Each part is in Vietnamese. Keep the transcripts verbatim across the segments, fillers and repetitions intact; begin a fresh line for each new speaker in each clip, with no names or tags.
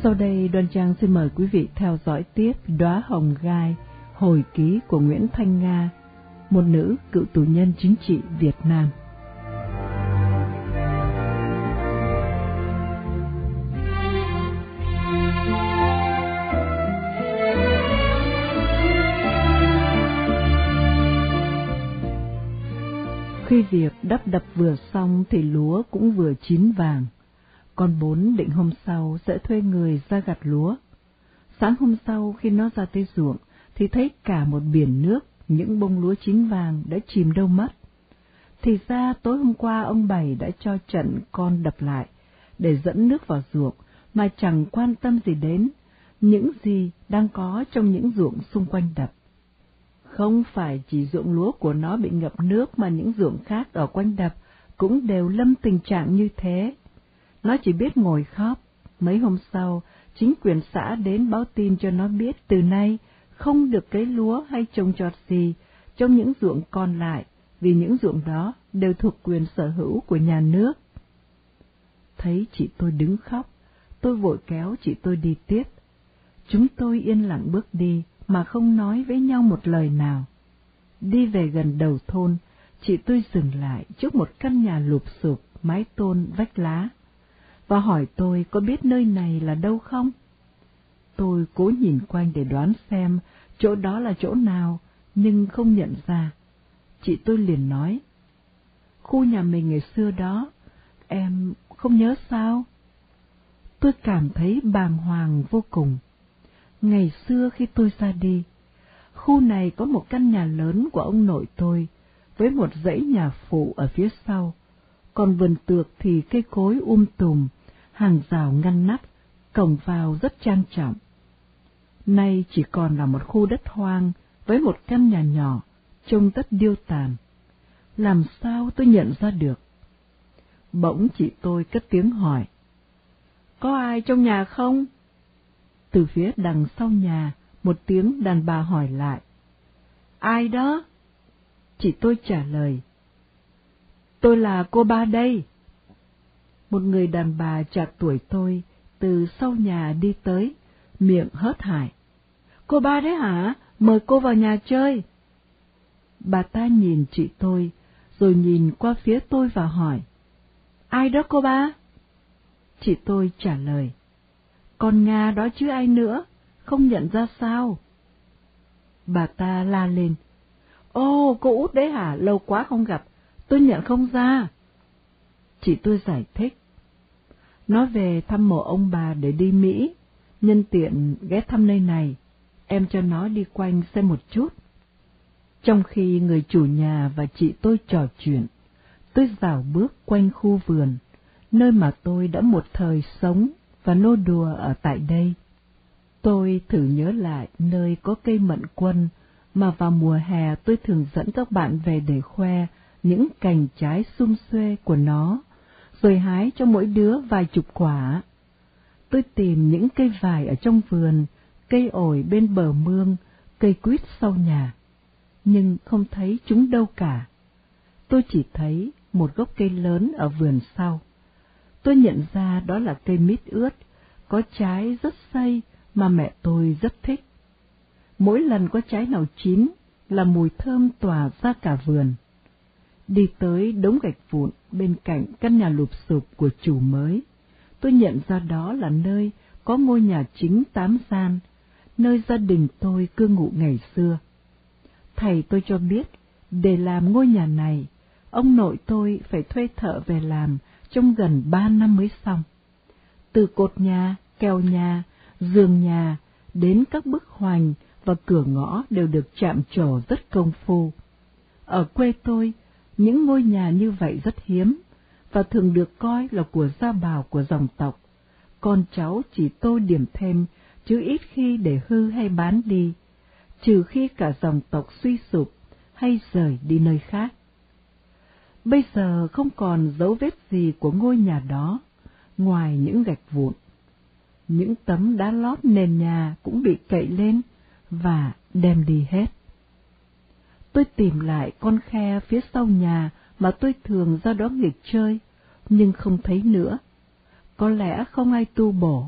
Sau đây Đoan Trang xin mời quý vị theo dõi tiếp Đóa Hồng Gai, hồi ký của Nguyễn Thanh Nga, một nữ cựu tù nhân chính trị Việt Nam. Khi việc đắp đập vừa xong thì lúa cũng vừa chín vàng. Con Bốn định hôm sau sẽ thuê người ra gặt lúa. Sáng hôm sau khi nó ra tới ruộng thì thấy cả một biển nước, những bông lúa chín vàng đã chìm đâu mất. Thì ra tối hôm qua ông Bảy đã cho trận con đập lại để dẫn nước vào ruộng mà chẳng quan tâm gì đến những gì đang có trong những ruộng xung quanh đập. Không phải chỉ ruộng lúa của nó bị ngập nước mà những ruộng khác ở quanh đập cũng đều lâm tình trạng như thế. Nó chỉ biết ngồi khóc. Mấy hôm sau, chính quyền xã đến báo tin cho nó biết từ nay không được cấy lúa hay trồng trọt gì trong những ruộng còn lại, vì những ruộng đó đều thuộc quyền sở hữu của nhà nước. Thấy chị tôi đứng khóc, tôi vội kéo chị tôi đi tiếp. Chúng tôi yên lặng bước đi mà không nói với nhau một lời nào. Đi về gần đầu thôn, chị tôi dừng lại trước một căn nhà lụp xụp, mái tôn vách lá, và hỏi tôi có biết nơi này là đâu không? Tôi cố nhìn quanh để đoán xem chỗ đó là chỗ nào, nhưng không nhận ra. Chị tôi liền nói, khu nhà mình ngày xưa đó, em không nhớ sao? Tôi cảm thấy bàng hoàng vô cùng. Ngày xưa khi tôi ra đi, khu này có một căn nhà lớn của ông nội tôi, với một dãy nhà phụ ở phía sau, còn vườn tược thì cây cối um tùm, hàng rào ngăn nắp, cổng vào rất trang trọng. Nay chỉ còn là một khu đất hoang với một căn nhà nhỏ, trông rất điêu tàn. Làm sao tôi nhận ra được? Bỗng chị tôi cất tiếng hỏi, có ai trong nhà không? Từ phía đằng sau nhà, một tiếng đàn bà hỏi lại, ai đó? Chị tôi trả lời, tôi là cô ba đây. Một người đàn bà trạc tuổi tôi từ sau nhà đi tới, miệng hớt hải. Cô ba đấy hả? Mời cô vào nhà chơi. Bà ta nhìn chị tôi, rồi nhìn qua phía tôi và hỏi, ai đó cô ba? Chị tôi trả lời, con Nga đó chứ ai nữa, không nhận ra sao? Bà ta la lên, ô, cô út đấy hả? Lâu quá không gặp, tôi nhận không ra. Chị tôi giải thích, nó về thăm mộ ông bà để đi Mỹ, nhân tiện ghé thăm nơi này, em cho nó đi quanh xem một chút. Trong khi người chủ nhà và chị tôi trò chuyện, tôi dạo bước quanh khu vườn, nơi mà tôi đã một thời sống và nô đùa ở tại đây. Tôi thử nhớ lại nơi có cây mận quân mà vào mùa hè tôi thường dẫn các bạn về để khoe những cành trái sum xuê của nó, rồi hái cho mỗi đứa vài chục quả. Tôi tìm những cây vải ở trong vườn, cây ổi bên bờ mương, cây quýt sau nhà, nhưng không thấy chúng đâu cả. Tôi chỉ thấy một gốc cây lớn ở vườn sau. Tôi nhận ra đó là cây mít ướt, có trái rất xây mà mẹ tôi rất thích. Mỗi lần có trái nào chín là mùi thơm tỏa ra cả vườn. Đi tới đống gạch vụn bên cạnh căn nhà lụp xụp của chủ mới, tôi nhận ra đó là nơi có ngôi nhà chính tám gian, nơi gia đình tôi cư ngụ ngày xưa. Thầy tôi cho biết, để làm ngôi nhà này, ông nội tôi phải thuê thợ về làm trong gần ba năm mới xong. Từ cột nhà, kèo nhà, giường nhà, đến các bức hoành và cửa ngõ đều được chạm trổ rất công phu. Ở quê tôi, những ngôi nhà như vậy rất hiếm, và thường được coi là của gia bảo của dòng tộc. Con cháu chỉ tô điểm thêm, chứ ít khi để hư hay bán đi, trừ khi cả dòng tộc suy sụp hay rời đi nơi khác. Bây giờ không còn dấu vết gì của ngôi nhà đó, ngoài những gạch vụn. Những tấm đá lót nền nhà cũng bị cậy lên và đem đi hết. Tôi tìm lại con khe phía sau nhà mà tôi thường ra đó nghịch chơi, nhưng không thấy nữa. Có lẽ không ai tu bổ,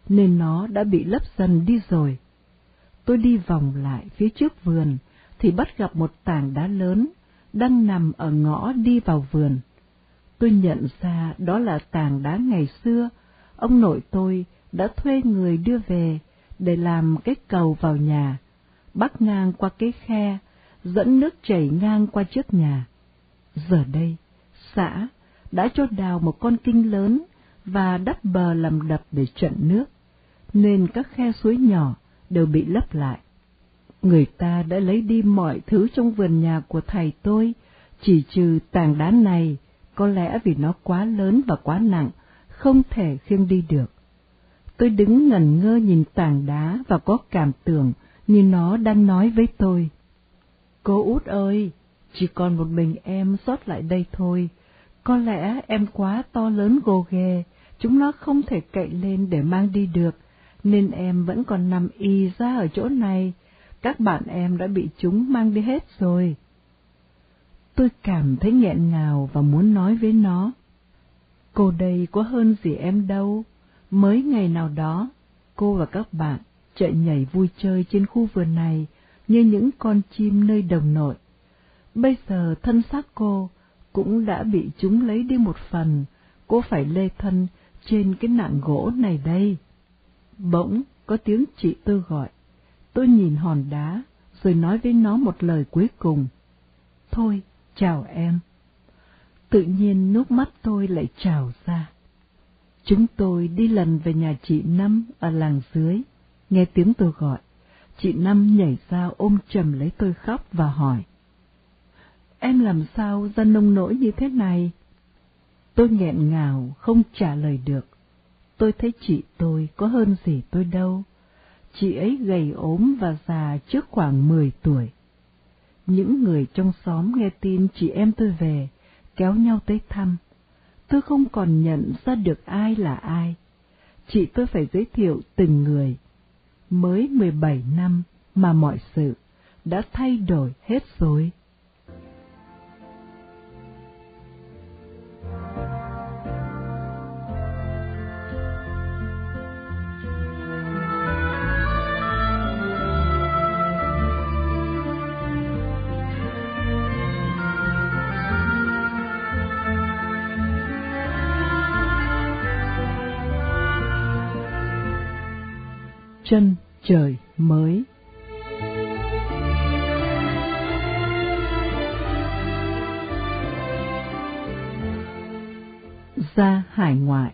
nên nó đã bị lấp dần đi rồi. Tôi đi vòng lại phía trước vườn, thì bắt gặp một tảng đá lớn, đang nằm ở ngõ đi vào vườn. Tôi nhận ra đó là tảng đá ngày xưa, ông nội tôi đã thuê người đưa về để làm cái cầu vào nhà, bắc ngang qua cái khe, dẫn nước chảy ngang qua trước nhà. Giờ đây, xã đã cho đào một con kinh lớn và đắp bờ làm đập để chặn nước, nên các khe suối nhỏ đều bị lấp lại. Người ta đã lấy đi mọi thứ trong vườn nhà của thầy tôi, chỉ trừ tảng đá này, có lẽ vì nó quá lớn và quá nặng, không thể khiêng đi được. Tôi đứng ngẩn ngơ nhìn tảng đá và có cảm tưởng như nó đang nói với tôi. Cô Út ơi, chỉ còn một mình em sót lại đây thôi. Có lẽ em quá to lớn gồ ghề, chúng nó không thể cậy lên để mang đi được, nên em vẫn còn nằm y ra ở chỗ này. Các bạn em đã bị chúng mang đi hết rồi. Tôi cảm thấy nghẹn ngào và muốn nói với nó. Cô đây có hơn gì em đâu. Mới ngày nào đó, cô và các bạn chạy nhảy vui chơi trên khu vườn này như những con chim nơi đồng nội. Bây giờ thân xác cô cũng đã bị chúng lấy đi một phần, cô phải lê thân trên cái nạng gỗ này đây. Bỗng có tiếng chị tôi gọi. Tôi nhìn hòn đá, rồi nói với nó một lời cuối cùng. Thôi, chào em. Tự nhiên nước mắt tôi lại trào ra. Chúng tôi đi lần về nhà chị Năm ở làng dưới. Nghe tiếng tôi gọi, chị Năm nhảy ra ôm chầm lấy tôi khóc và hỏi. Em làm sao ra nông nỗi như thế này? Tôi nghẹn ngào, không trả lời được. Tôi thấy chị tôi có hơn gì tôi đâu. Chị ấy gầy ốm và già trước khoảng mười tuổi. Những người trong xóm nghe tin chị em tôi về, kéo nhau tới thăm. Tôi không còn nhận ra được ai là ai. Chị tôi phải giới thiệu từng người. Mới mười bảy năm mà mọi sự đã thay đổi hết rồi. Chân trời mới. Ra hải ngoại.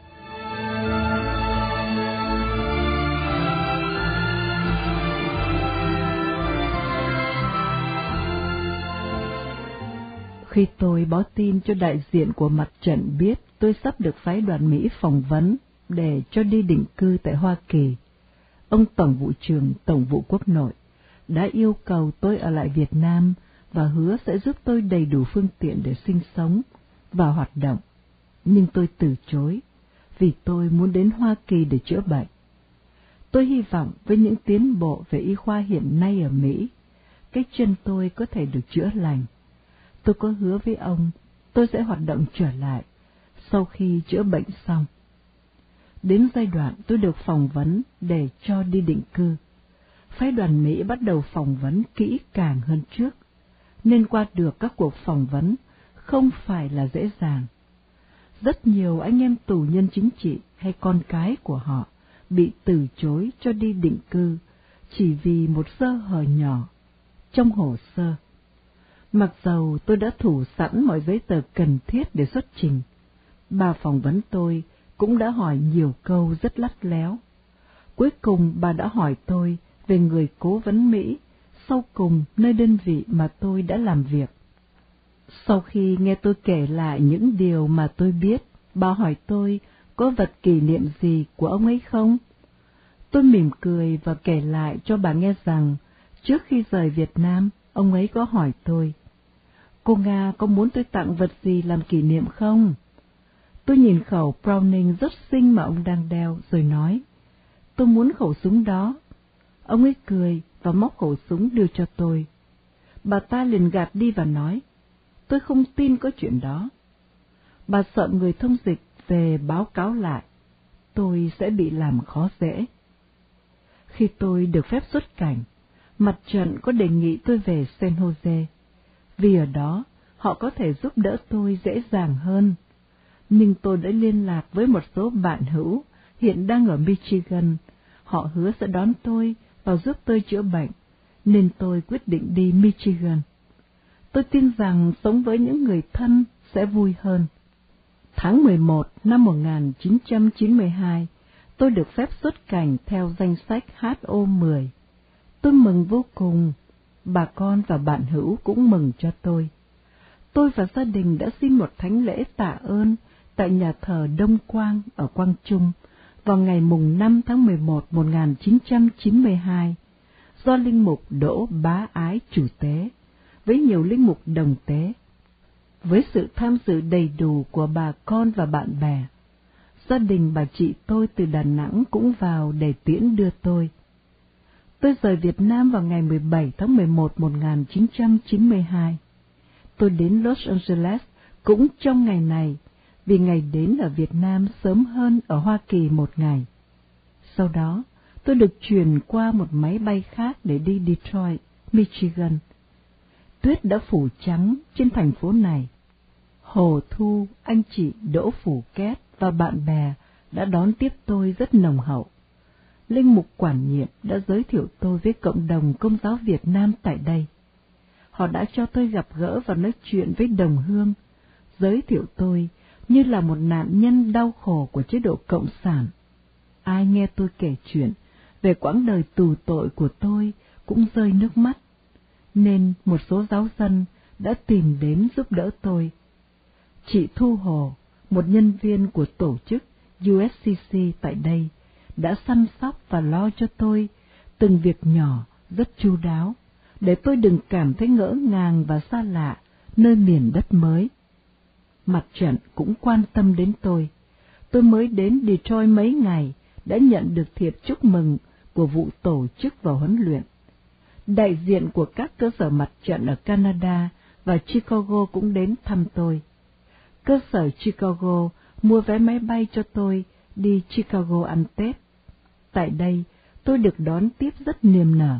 Khi tôi báo tin cho đại diện của mặt trận biết tôi sắp được phái đoàn Mỹ phỏng vấn để cho đi định cư tại Hoa Kỳ, ông Tổng vụ trưởng Tổng vụ Quốc nội đã yêu cầu tôi ở lại Việt Nam và hứa sẽ giúp tôi đầy đủ phương tiện để sinh sống và hoạt động. Nhưng tôi từ chối, vì tôi muốn đến Hoa Kỳ để chữa bệnh. Tôi hy vọng với những tiến bộ về y khoa hiện nay ở Mỹ, cái chân tôi có thể được chữa lành. Tôi có hứa với ông tôi sẽ hoạt động trở lại sau khi chữa bệnh xong. Đến giai đoạn tôi được phỏng vấn để cho đi định cư, phái đoàn Mỹ bắt đầu phỏng vấn kỹ càng hơn trước, nên qua được các cuộc phỏng vấn không phải là dễ dàng. Rất nhiều anh em tù nhân chính trị hay con cái của họ bị từ chối cho đi định cư chỉ vì một sơ hở nhỏ trong hồ sơ. Mặc dầu tôi đã thủ sẵn mọi giấy tờ cần thiết để xuất trình, bà phỏng vấn tôi cũng đã hỏi nhiều câu rất lắt léo. Cuối cùng bà đã hỏi tôi về người cố vấn Mỹ sau cùng nơi đơn vị mà tôi đã làm việc. Sau khi nghe tôi kể lại những điều mà tôi biết, bà hỏi tôi có vật kỷ niệm gì của ông ấy không? Tôi mỉm cười và kể lại cho bà nghe rằng trước khi rời Việt Nam, ông ấy có hỏi tôi, cô Nga có muốn tôi tặng vật gì làm kỷ niệm không? Tôi nhìn khẩu Browning rất xinh mà ông đang đeo, rồi nói, tôi muốn khẩu súng đó. Ông ấy cười và móc khẩu súng đưa cho tôi. Bà ta liền gạt đi và nói, tôi không tin có chuyện đó. Bà sợ người thông dịch về báo cáo lại. tôi sẽ bị làm khó dễ. Khi tôi được phép xuất cảnh, mặt trận có đề nghị tôi về San Jose, vì ở đó họ có thể giúp đỡ tôi dễ dàng hơn. Nhưng tôi đã liên lạc với một số bạn hữu hiện đang ở Michigan, họ hứa sẽ đón tôi và giúp tôi chữa bệnh, nên tôi quyết định đi Michigan. Tôi tin rằng sống với những người thân sẽ vui hơn. Tháng mười một năm một nghìn chín trăm chín mươi hai, tôi được phép xuất cảnh theo danh sách H O mười. Tôi mừng vô cùng, bà con và bạn hữu cũng mừng cho tôi. Tôi và gia đình đã xin một thánh lễ tạ ơn tại nhà thờ Đông Quang ở Quang Trung vào ngày mùng năm tháng mười một một nghìn chín trăm chín mươi hai, do linh mục Đỗ Bá Ái chủ tế, với nhiều linh mục đồng tế. Với sự tham dự đầy đủ của bà con và bạn bè, gia đình bà chị tôi từ Đà Nẵng cũng vào để tiễn đưa tôi. Tôi rời Việt Nam vào ngày mười bảy tháng mười một một nghìn chín trăm chín mươi hai. Tôi đến Los Angeles cũng trong ngày này, vì ngày đến ở Việt Nam sớm hơn ở Hoa Kỳ một ngày. Sau đó, tôi được chuyển qua một máy bay khác để đi Detroit, Michigan. Tuyết đã phủ trắng trên thành phố này. Hồ Thu, anh chị Đỗ Phủ Két và bạn bè đã đón tiếp tôi rất nồng hậu. Linh mục quản nhiệm đã giới thiệu tôi với cộng đồng Công giáo Việt Nam tại đây. Họ đã cho tôi gặp gỡ và nói chuyện với đồng hương, giới thiệu tôi như là một nạn nhân đau khổ của chế độ Cộng sản. Ai nghe tôi kể chuyện về quãng đời tù tội của tôi cũng rơi nước mắt, nên một số giáo dân đã tìm đến giúp đỡ tôi. Chị Thu Hồ, một nhân viên của tổ chức U S C C tại đây, đã săn sóc và lo cho tôi từng việc nhỏ rất chu đáo, để tôi đừng cảm thấy ngỡ ngàng và xa lạ nơi miền đất mới. Mặt trận cũng quan tâm đến tôi. Tôi mới đến Detroit mấy ngày, đã nhận được thiệp chúc mừng của vụ tổ chức và huấn luyện. Đại diện của các cơ sở mặt trận ở Canada và Chicago cũng đến thăm tôi. Cơ sở Chicago mua vé máy bay cho tôi đi Chicago ăn Tết. Tại đây, tôi được đón tiếp rất niềm nở.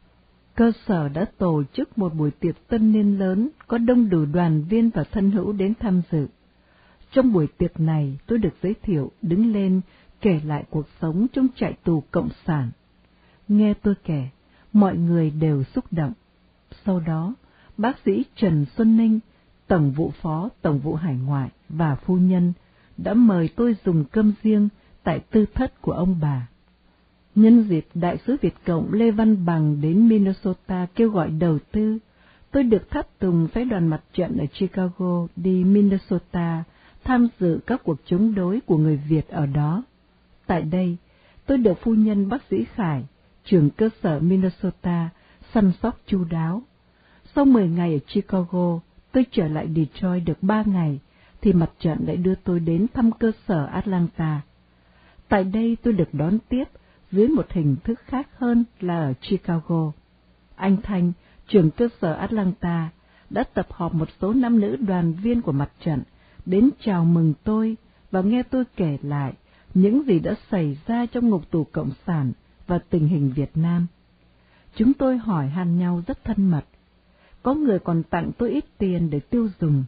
Cơ sở đã tổ chức một buổi tiệc tân niên lớn, có đông đủ đoàn viên và thân hữu đến tham dự. Trong buổi tiệc này, tôi được giới thiệu đứng lên kể lại cuộc sống trong trại tù Cộng sản. Nghe tôi kể, mọi người đều xúc động. Sau đó, bác sĩ Trần Xuân Ninh, Tổng vụ phó Tổng vụ Hải ngoại và phu nhân đã mời tôi dùng cơm riêng tại tư thất của ông bà. Nhân dịp Đại sứ Việt Cộng Lê Văn Bằng đến Minnesota kêu gọi đầu tư, tôi được tháp tùng phái đoàn mặt trận ở Chicago đi Minnesota tham dự các cuộc chống đối của người Việt ở đó. Tại đây, tôi được phu nhân bác sĩ Khải, trưởng cơ sở Minnesota, săn sóc chu đáo. Sau mười ngày ở Chicago, tôi trở lại Detroit được ba ngày, thì mặt trận lại đưa tôi đến thăm cơ sở Atlanta. Tại đây tôi được đón tiếp dưới một hình thức khác hơn là ở Chicago. Anh Thanh, trưởng cơ sở Atlanta, đã tập hợp một số nam nữ đoàn viên của mặt trận đến chào mừng tôi và nghe tôi kể lại những gì đã xảy ra trong ngục tù Cộng sản và tình hình Việt Nam. Chúng tôi hỏi han nhau rất thân mật. Có người còn tặng tôi ít tiền để tiêu dùng.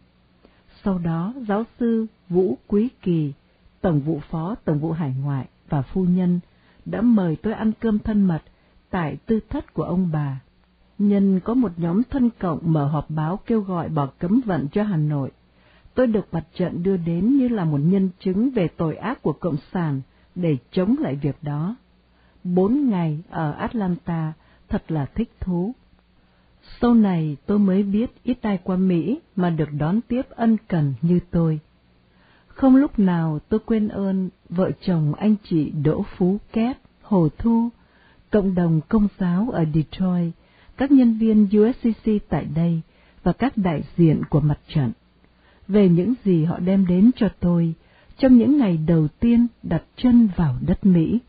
Sau đó, giáo sư Vũ Quý Kỳ, Tổng vụ phó Tổng vụ Hải ngoại và phu nhân đã mời tôi ăn cơm thân mật tại tư thất của ông bà. Nhân có một nhóm thân cộng mở họp báo kêu gọi bỏ cấm vận cho Hà Nội, tôi được mặt trận đưa đến như là một nhân chứng về tội ác của Cộng sản để chống lại việc đó. Bốn ngày ở Atlanta thật là thích thú. Sau này tôi mới biết ít ai qua Mỹ mà được đón tiếp ân cần như tôi. Không lúc nào tôi quên ơn vợ chồng anh chị Đỗ Phú Két, Hồ Thu, cộng đồng Công giáo ở Detroit, các nhân viên U S C C tại đây và các đại diện của mặt trận, về những gì họ đem đến cho tôi trong những ngày đầu tiên đặt chân vào đất Mỹ.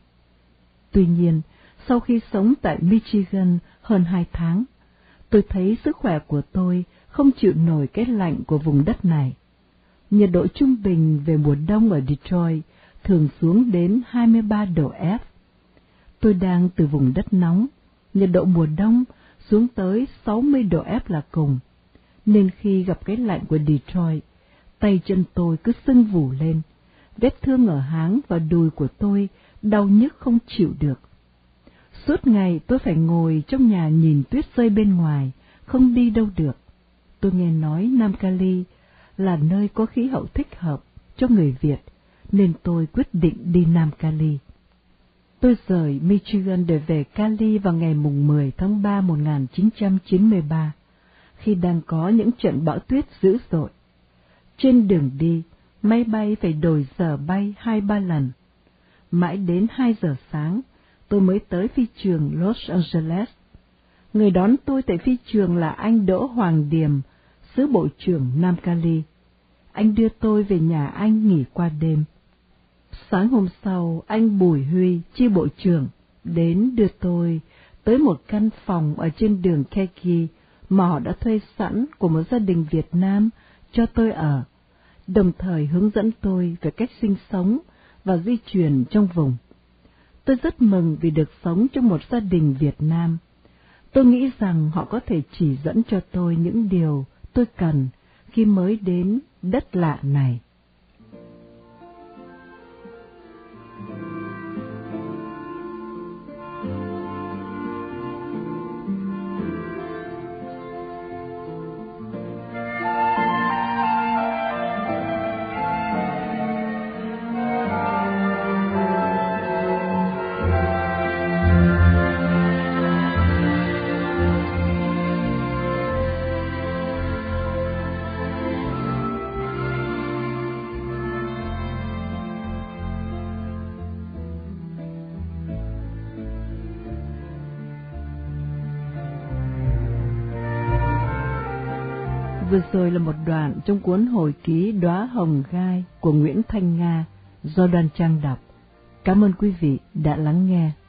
Tuy nhiên, sau khi sống tại Michigan hơn hai tháng, tôi thấy sức khỏe của tôi không chịu nổi cái lạnh của vùng đất này. Nhiệt độ trung bình về mùa đông ở Detroit thường xuống đến hai mươi ba độ F. Tôi đang từ vùng đất nóng, nhiệt độ mùa đông xuống tới sáu mươi độ F là cùng, nên khi gặp cái lạnh của Detroit, tay chân tôi cứ sưng vù lên, vết thương ở háng và đùi của tôi đau nhức không chịu được. Suốt ngày tôi phải ngồi trong nhà nhìn tuyết rơi bên ngoài, không đi đâu được. Tôi nghe nói Nam Cali là nơi có khí hậu thích hợp cho người Việt, nên tôi quyết định đi Nam Cali. Tôi rời Michigan để về Cali vào ngày mùng mười tháng ba một nghìn chín trăm chín mươi ba, khi đang có những trận bão tuyết dữ dội. Trên đường đi, máy bay phải đổi giờ bay hai ba lần. Mãi đến hai giờ sáng, tôi mới tới phi trường Los Angeles. Người đón tôi tại phi trường là anh Đỗ Hoàng Điềm, xứ bộ trưởng Nam Cali. Anh đưa tôi về nhà anh nghỉ qua đêm. Sáng hôm sau, anh Bùi Huy, chi bộ trưởng, đến đưa tôi tới một căn phòng ở trên đường Keiki mà họ đã thuê sẵn của một gia đình Việt Nam cho tôi ở, đồng thời hướng dẫn tôi về cách sinh sống và di chuyển trong vùng. Tôi rất mừng vì được sống trong một gia đình Việt Nam. Tôi nghĩ rằng họ có thể chỉ dẫn cho tôi những điều tôi cần khi mới đến đất lạ này. Vừa rồi là một đoạn trong cuốn hồi ký Đóa Hồng Gai của Nguyễn Thanh Nga do Đoan Trang đọc. Cảm ơn quý vị đã lắng nghe.